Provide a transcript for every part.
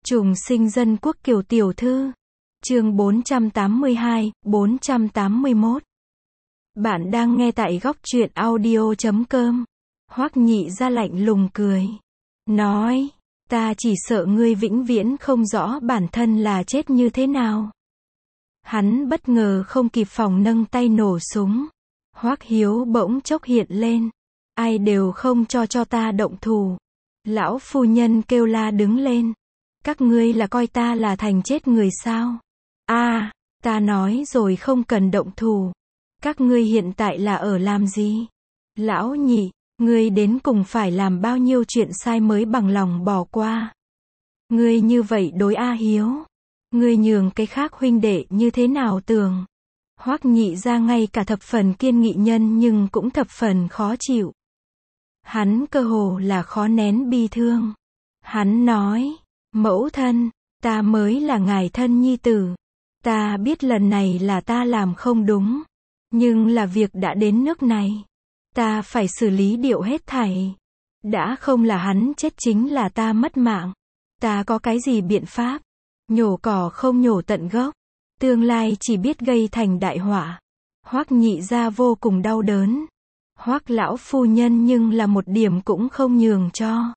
Trùng sinh dân quốc Kiều tiểu thư. Chương 482, 481. Bạn đang nghe tại góc truyện audio.com. Hoắc Nhị Gia lạnh lùng cười. Nói, ta chỉ sợ ngươi vĩnh viễn không rõ bản thân là chết như thế nào. Hắn bất ngờ không kịp phòng nâng tay nổ súng. Hoắc Hiếu bỗng chốc hiện lên. Ai đều không cho ta động thủ. Lão phu nhân kêu la đứng lên. Các ngươi là coi ta là thành chết người sao? Ta nói rồi không cần động thủ. Các ngươi hiện tại là ở làm gì? Lão Nhị, ngươi đến cùng phải làm bao nhiêu chuyện sai mới bằng lòng bỏ qua? Ngươi như vậy đối A Hiếu, ngươi nhường cái khác huynh đệ như thế nào tưởng? Hoắc Nhị Gia ngay cả thập phần kiên nghị nhân nhưng cũng thập phần khó chịu. Hắn cơ hồ là khó nén bi thương. Hắn nói, mẫu thân, ta mới là ngài thân nhi tử. Ta biết lần này là ta làm không đúng. Nhưng là việc đã đến nước này. Ta phải xử lý điệu hết thảy. Đã không là hắn chết chính là ta mất mạng. Ta có cái gì biện pháp? Nhổ cỏ không nhổ tận gốc. Tương lai chỉ biết gây thành đại họa. Hoắc Nhị Gia vô cùng đau đớn. Hoắc lão phu nhân nhưng là một điểm cũng không nhường cho.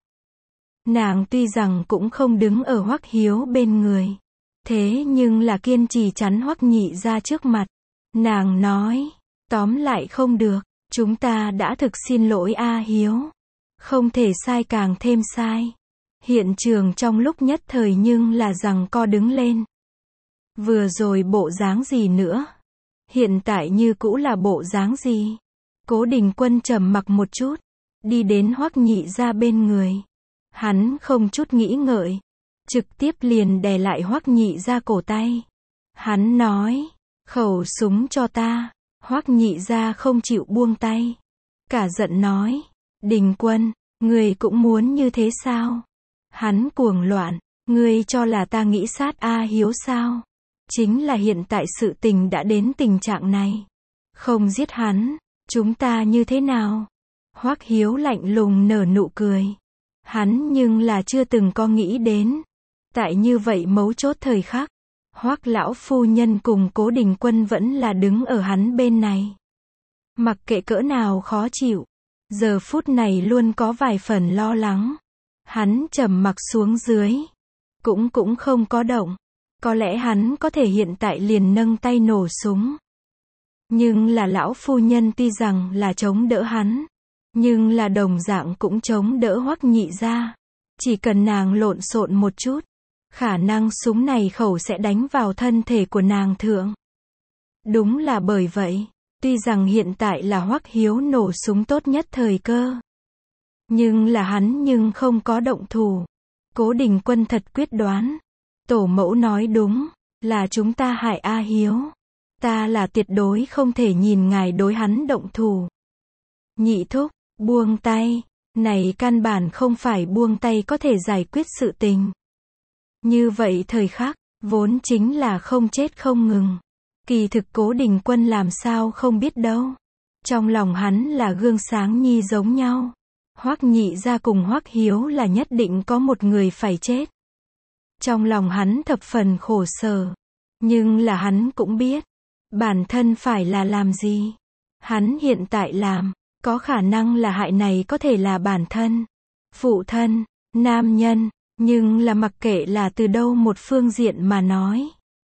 Nàng tuy rằng cũng không đứng ở Hoắc Hiếu bên người. Thế nhưng là kiên trì chắn Hoắc Nhị Gia trước mặt. Nàng nói, tóm lại không được, chúng ta đã thực xin lỗi A Hiếu. Không thể sai càng thêm sai. Hiện trường trong lúc nhất thời nhưng là giằng co đứng lên. Vừa rồi bộ dáng gì nữa? Hiện tại như cũ là bộ dáng gì? Cố Đình Quân trầm mặc một chút, đi đến Hoắc Nhị Gia bên người. Hắn không chút nghĩ ngợi, trực tiếp liền đè lại Hoắc Nhị Gia cổ tay. Hắn nói, khẩu súng cho ta. Hoắc Nhị Gia không chịu buông tay. Cả giận nói, Đình Quân, ngươi cũng muốn như thế sao? Hắn cuồng loạn, ngươi cho là ta nghĩ sát A Hiếu sao? Chính là hiện tại sự tình đã đến tình trạng này. Không giết hắn, chúng ta như thế nào? Hoắc Hiếu lạnh lùng nở nụ cười. Hắn nhưng là chưa từng có nghĩ đến. Tại như vậy mấu chốt thời khắc, Hoắc lão phu nhân cùng Cố Đình Quân vẫn là đứng ở hắn bên này. Mặc kệ cỡ nào khó chịu, giờ phút này luôn có vài phần lo lắng. Hắn trầm mặc xuống dưới, cũng không có động. Có lẽ hắn có thể hiện tại liền nâng tay nổ súng. Nhưng là lão phu nhân tuy rằng là chống đỡ hắn, nhưng là đồng dạng cũng chống đỡ Hoắc Nhị Gia. Chỉ cần nàng lộn xộn một chút, khả năng súng này khẩu sẽ đánh vào thân thể của nàng thượng. Đúng là bởi vậy, tuy rằng hiện tại là Hoắc Hiếu nổ súng tốt nhất thời cơ, nhưng là hắn nhưng không có động thủ. Cố Đình Quân thật quyết đoán. Tổ mẫu nói đúng, là chúng ta hại A Hiếu. Ta là tuyệt đối không thể nhìn ngài đối hắn động thủ. Nhị thúc, buông tay. Này căn bản không phải buông tay có thể giải quyết sự tình. Như vậy thời khắc, vốn chính là không chết không ngừng. Kỳ thực Cố Đình Quân làm sao không biết đâu. Trong lòng hắn là gương sáng nhi giống nhau. Hoắc Nhị Gia cùng Hoắc Hiếu là nhất định có một người phải chết. Trong lòng hắn thập phần khổ sở. Nhưng là hắn cũng biết, bản thân phải là làm gì. Hắn hiện tại làm, có khả năng là hại này có thể là bản thân, phụ thân, nam nhân, nhưng là mặc kệ là từ đâu một phương diện mà nói.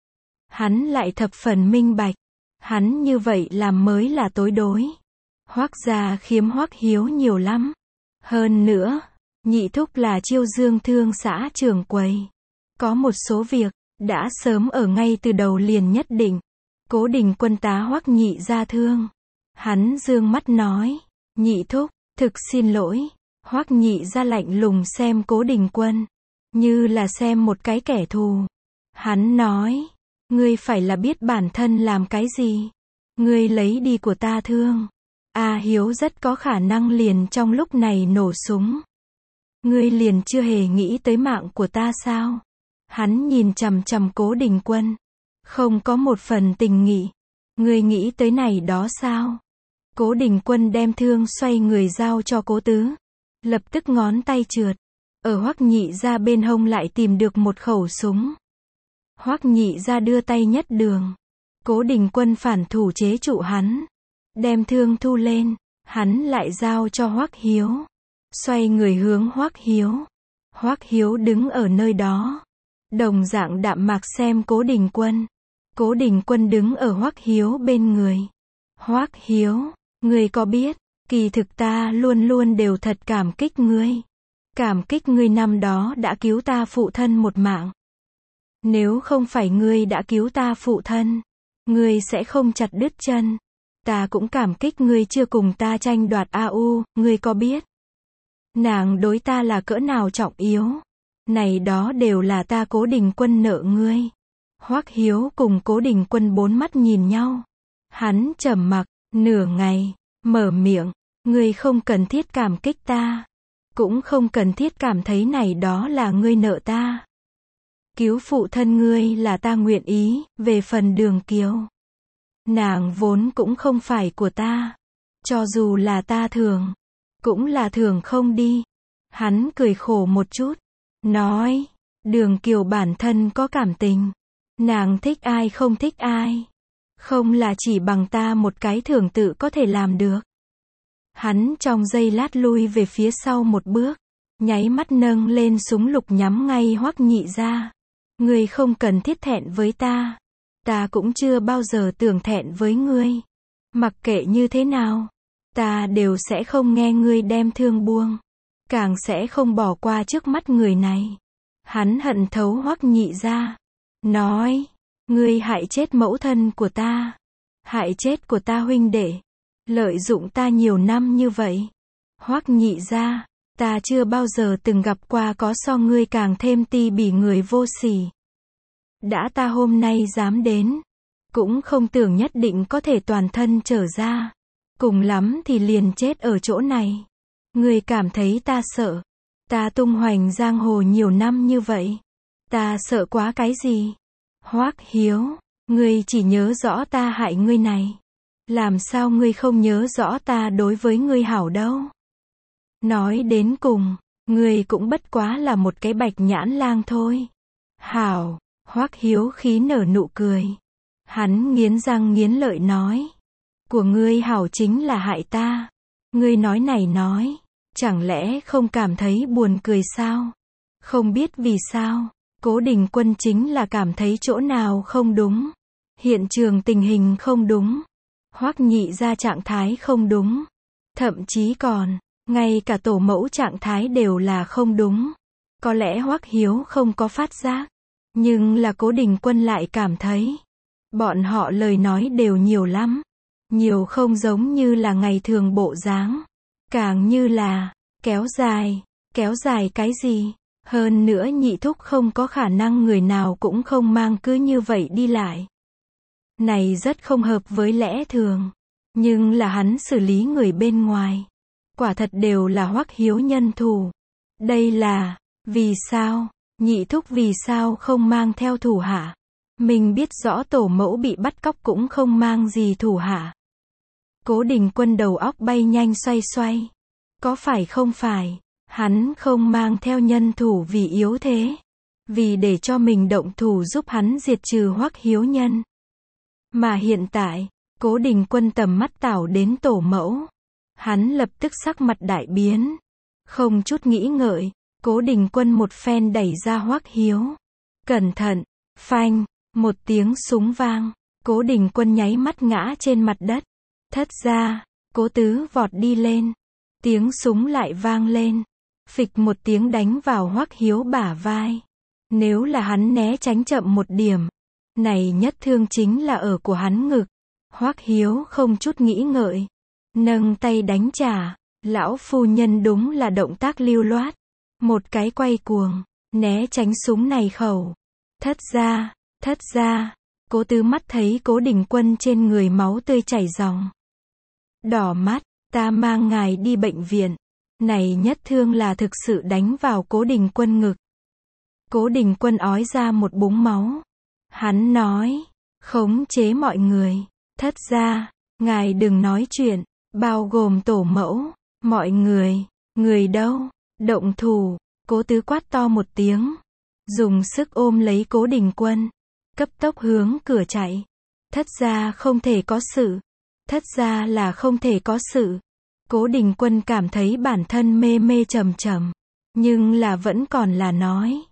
Hắn lại thập phần minh bạch, hắn như vậy làm mới là tối đối. Hoắc gia khiếm Hoắc Hiếu nhiều lắm. Hơn nữa, nhị thúc là Chiêu Dương Thương xã trưởng quầy. Có một số việc, đã sớm ở ngay từ đầu liền nhất định. Cố Đình Quân tá Hoắc Nhị Gia thương. Hắn dương mắt nói, nhị thúc, thực xin lỗi. Hoắc Nhị Gia lạnh lùng xem Cố Đình Quân, như là xem một cái kẻ thù. Hắn nói, ngươi phải là biết bản thân làm cái gì. Ngươi lấy đi của ta thương. A Hiếu rất có khả năng liền trong lúc này nổ súng. Ngươi liền chưa hề nghĩ tới mạng của ta sao? Hắn nhìn chằm chằm Cố Đình Quân, không có một phần tình nghị. Ngươi nghĩ tới này đó sao? Cố Đình Quân đem thương xoay người giao cho Cố Tứ. Lập tức ngón tay trượt. ở Hoắc Nhị Gia bên hông lại tìm được một khẩu súng. Hoắc Nhị Gia đưa tay nhất đường. Cố Đình Quân phản thủ chế trụ hắn. Đem thương thu lên, hắn lại giao cho Hoắc Hiếu. Xoay người hướng Hoắc Hiếu. Hoắc Hiếu đứng ở nơi đó. Đồng dạng đạm mạc xem Cố Đình Quân. Cố Đình Quân đứng ở Hoắc Hiếu bên người. Hoắc Hiếu, ngươi có biết, kỳ thực ta luôn luôn đều thật cảm kích ngươi. Cảm kích ngươi năm đó đã cứu ta phụ thân một mạng. Nếu không phải ngươi đã cứu ta phụ thân, ngươi sẽ không chặt đứt chân. Ta cũng cảm kích ngươi chưa cùng ta tranh đoạt AU, ngươi có biết? Nàng đối ta là cỡ nào trọng yếu. Này đó đều là ta Cố Đình Quân nợ ngươi. Hoắc Hiếu cùng Cố Đình Quân bốn mắt nhìn nhau. Hắn trầm mặc, nửa ngày, mở miệng, ngươi không cần thiết cảm kích ta. Cũng không cần thiết cảm thấy này đó là ngươi nợ ta. Cứu phụ thân ngươi là ta nguyện ý, về phần Đường Kiều. Nàng vốn cũng không phải của ta. Cho dù là ta thường, cũng là thường không đi. Hắn cười khổ một chút, nói, Đường Kiều bản thân có cảm tình. Nàng thích ai không thích ai. Không là chỉ bằng ta một cái thường tự có thể làm được. Hắn trong giây lát lui về phía sau một bước, nháy mắt nâng lên súng lục nhắm ngay Hoắc Nhị Gia. Ngươi không cần thiết thẹn với ta. Ta cũng chưa bao giờ tưởng thẹn với ngươi. Mặc kệ như thế nào, ta đều sẽ không nghe ngươi đem thương buông. Càng sẽ không bỏ qua trước mắt người này. Hắn hận thấu Hoắc Nhị Gia. Nói, ngươi hại chết mẫu thân của ta. Hại chết của ta huynh đệ. Lợi dụng ta nhiều năm như vậy. Hoắc Nhị Gia, ta chưa bao giờ từng gặp qua có so ngươi càng thêm ti bỉ người vô sỉ. Đã ta hôm nay dám đến, cũng không tưởng nhất định có thể toàn thân trở ra. Cùng lắm thì liền chết ở chỗ này. Ngươi cảm thấy ta sợ. Ta tung hoành giang hồ nhiều năm như vậy. Ta sợ quá cái gì? Hoắc Hiếu, ngươi chỉ nhớ rõ ta hại ngươi này. Làm sao ngươi không nhớ rõ ta đối với ngươi hảo đâu? Nói đến cùng, ngươi cũng bất quá là một cái bạch nhãn lang thôi. Hảo, Hoắc Hiếu khí nở nụ cười. Hắn nghiến răng nghiến lợi nói. Của ngươi hảo chính là hại ta. Ngươi nói này nói, chẳng lẽ không cảm thấy buồn cười sao? Không biết vì sao, Cố Đình Quân chính là cảm thấy chỗ nào không đúng. Hiện trường tình hình không đúng. Hoắc Nhị Gia trạng thái không đúng. Thậm chí còn, ngay cả tổ mẫu trạng thái đều là không đúng. Có lẽ Hoắc Hiếu không có phát giác. Nhưng là Cố Đình Quân lại cảm thấy. Bọn họ lời nói đều nhiều lắm. Nhiều không giống như là ngày thường bộ dáng. Càng như là, kéo dài cái gì? Hơn nữa Nhị Thúc không có khả năng người nào cũng không mang cứ như vậy đi lại. Này rất không hợp với lẽ thường. Nhưng là hắn xử lý người bên ngoài. Quả thật đều là Hoắc Hiếu nhân thủ. Đây là, vì sao, Nhị Thúc vì sao không mang theo thủ hạ? Mình biết rõ tổ mẫu bị bắt cóc cũng không mang gì thủ hạ. Cố Đình Quân đầu óc bay nhanh xoay xoay. Có phải không phải, hắn không mang theo nhân thủ vì yếu thế. Vì để cho mình động thủ giúp hắn diệt trừ Hoắc Hiếu nhân. Mà hiện tại, Cố Đình Quân tầm mắt tảo đến tổ mẫu. Hắn lập tức sắc mặt đại biến. Không chút nghĩ ngợi, Cố Đình Quân một phen đẩy ra Hoắc Hiếu. Cẩn thận, phanh, một tiếng súng vang. Cố Đình Quân nháy mắt ngã trên mặt đất. Thất ra, Cố Tứ vọt đi lên. Tiếng súng lại vang lên. Phịch một tiếng đánh vào Hoắc Hiếu bả vai. Nếu là hắn né tránh chậm một điểm, này nhất thương chính là ở của hắn ngực. Hoắc Hiếu không chút nghĩ ngợi, nâng tay đánh trả. Lão phu nhân đúng là động tác lưu loát. Một cái quay cuồng, né tránh súng này khẩu. Thất ra, Cố Tứ mắt thấy Cố Đình Quân trên người máu tươi chảy ròng. Đỏ mắt, ta mang ngài đi bệnh viện. Này nhất thương là thực sự đánh vào Cố Đình Quân ngực. Cố Đình Quân ói ra một búng máu. Hắn nói, khống chế mọi người. Thất ra, ngài đừng nói chuyện, bao gồm tổ mẫu, mọi người, người đâu, động thủ. Cố Tứ quát to một tiếng, dùng sức ôm lấy Cố Đình Quân, cấp tốc hướng cửa chạy. Thất gia không thể có sự. Thất gia là không thể có sự. Cố Đình Quân cảm thấy bản thân mê mê trầm trầm, nhưng là vẫn còn là nói.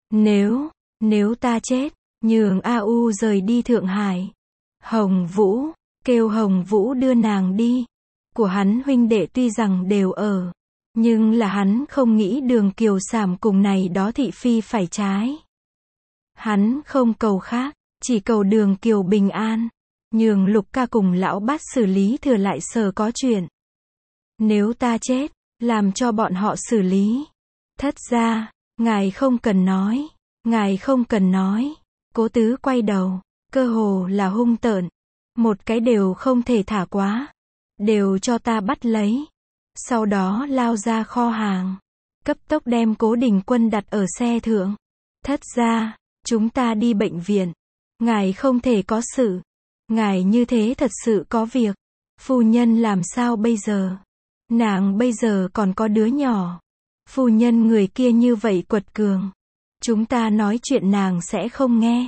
Nếu ta chết, nhường A U rời đi Thượng Hải. Hồng Vũ, kêu Hồng Vũ đưa nàng đi. Của hắn huynh đệ tuy rằng đều ở, nhưng là hắn không nghĩ Đường Kiều Sảm cùng này đó thị phi phải trái. Hắn không cầu khác, chỉ cầu Đường Kiều bình an, nhường Lục ca cùng lão bát xử lý thừa lại sở có chuyện. Nếu ta chết, làm cho bọn họ xử lý. Thất gia, ngài không cần nói, ngài không cần nói. Cố Tứ quay đầu, cơ hồ là hung tợn, một cái đều không thể thả quá, đều cho ta bắt lấy. Sau đó lao ra kho hàng, cấp tốc đem Cố Đình Quân đặt ở xe thượng. Thất gia, chúng ta đi bệnh viện, ngài không thể có sự, ngài như thế thật sự có việc. Phu nhân làm sao bây giờ? Nàng bây giờ còn có đứa nhỏ. Phu nhân người kia như vậy quật cường, chúng ta nói chuyện nàng sẽ không nghe.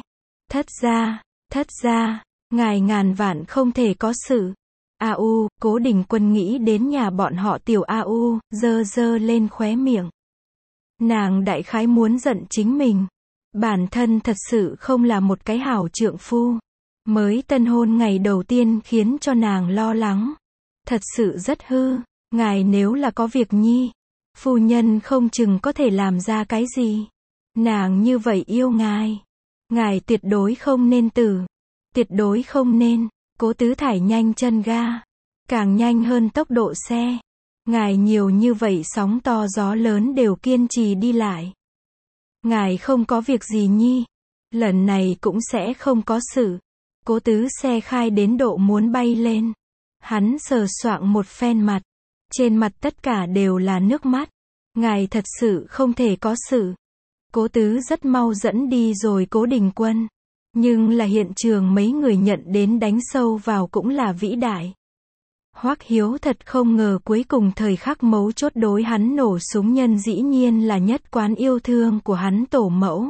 Thất gia, ngài ngàn vạn không thể có sự. A U, Cố Đình Quân nghĩ đến nhà bọn họ tiểu A U, giơ lên khóe miệng. Nàng đại khái muốn giận chính mình. Bản thân thật sự không là một cái hảo trượng phu. Mới tân hôn ngày đầu tiên khiến cho nàng lo lắng. Thật sự rất hư. Ngài nếu là có việc nhi, phu nhân không chừng có thể làm ra cái gì. Nàng như vậy yêu ngài. Ngài tuyệt đối không nên tử. Tuyệt đối không nên. Cố Tứ thải nhanh chân ga. Càng nhanh hơn tốc độ xe. Ngài nhiều như vậy sóng to gió lớn đều kiên trì đi lại. Ngài không có việc gì nhi. Lần này cũng sẽ không có sự. Cố Tứ xe khai đến độ muốn bay lên. Hắn sờ soạng một phen mặt. Trên mặt tất cả đều là nước mắt. Ngài thật sự không thể có sự. Cố Tứ rất mau dẫn đi rồi Cố Đình Quân. Nhưng là hiện trường mấy người nhận đến đánh sâu vào cũng là vĩ đại. Hoắc Hiếu thật không ngờ cuối cùng thời khắc mấu chốt đối hắn nổ súng nhân dĩ nhiên là nhất quán yêu thương của hắn tổ mẫu.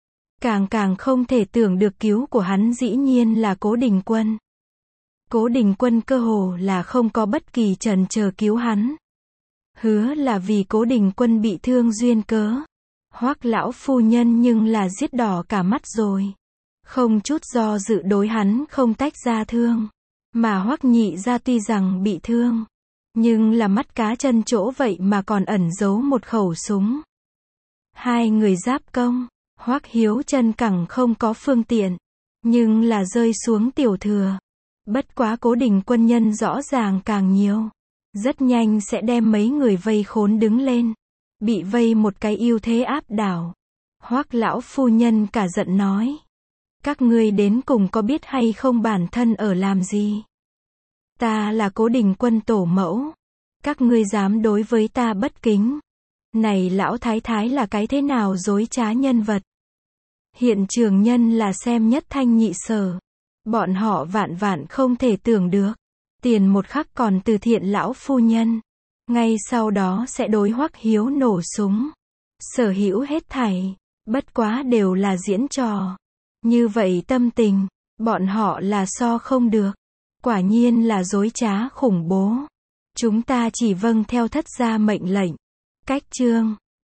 Càng không thể tưởng được cứu của hắn dĩ nhiên là Cố Đình Quân. Cố Đình Quân cơ hồ là không có bất kỳ chần chờ cứu hắn. Hứa là vì Cố Đình Quân bị thương duyên cớ. Hoắc lão phu nhân nhưng là giết đỏ cả mắt rồi. Không chút do dự đối hắn không tách ra thương. Mà Hoắc nhị gia tuy rằng bị thương, nhưng là mắt cá chân chỗ vậy mà còn ẩn giấu một khẩu súng. Hai người giáp công, Hoắc Hiếu chân cẳng không có phương tiện, nhưng là rơi xuống tiểu thừa. Bất quá Cố Đình Quân nhân rõ ràng càng nhiều. Rất nhanh sẽ đem mấy người vây khốn đứng lên. Bị vây một cái ưu thế áp đảo. Hoắc lão phu nhân cả giận nói. Các ngươi đến cùng có biết hay không bản thân ở làm gì? Ta là Cố Đình Quân tổ mẫu. Các ngươi dám đối với ta bất kính. Này lão thái thái là cái thế nào dối trá nhân vật? Hiện trường nhân là xem nhất thanh nhị sở. Bọn họ vạn không thể tưởng được. Tiền một khắc còn từ thiện lão phu nhân. Ngay sau đó sẽ đối Hoắc Hiếu nổ súng. Sở hữu hết thảy. Bất quá đều là diễn trò. Như vậy tâm tình. Bọn họ là so không được. Quả nhiên là dối trá khủng bố. Chúng ta chỉ vâng theo thất gia mệnh lệnh. Cách chương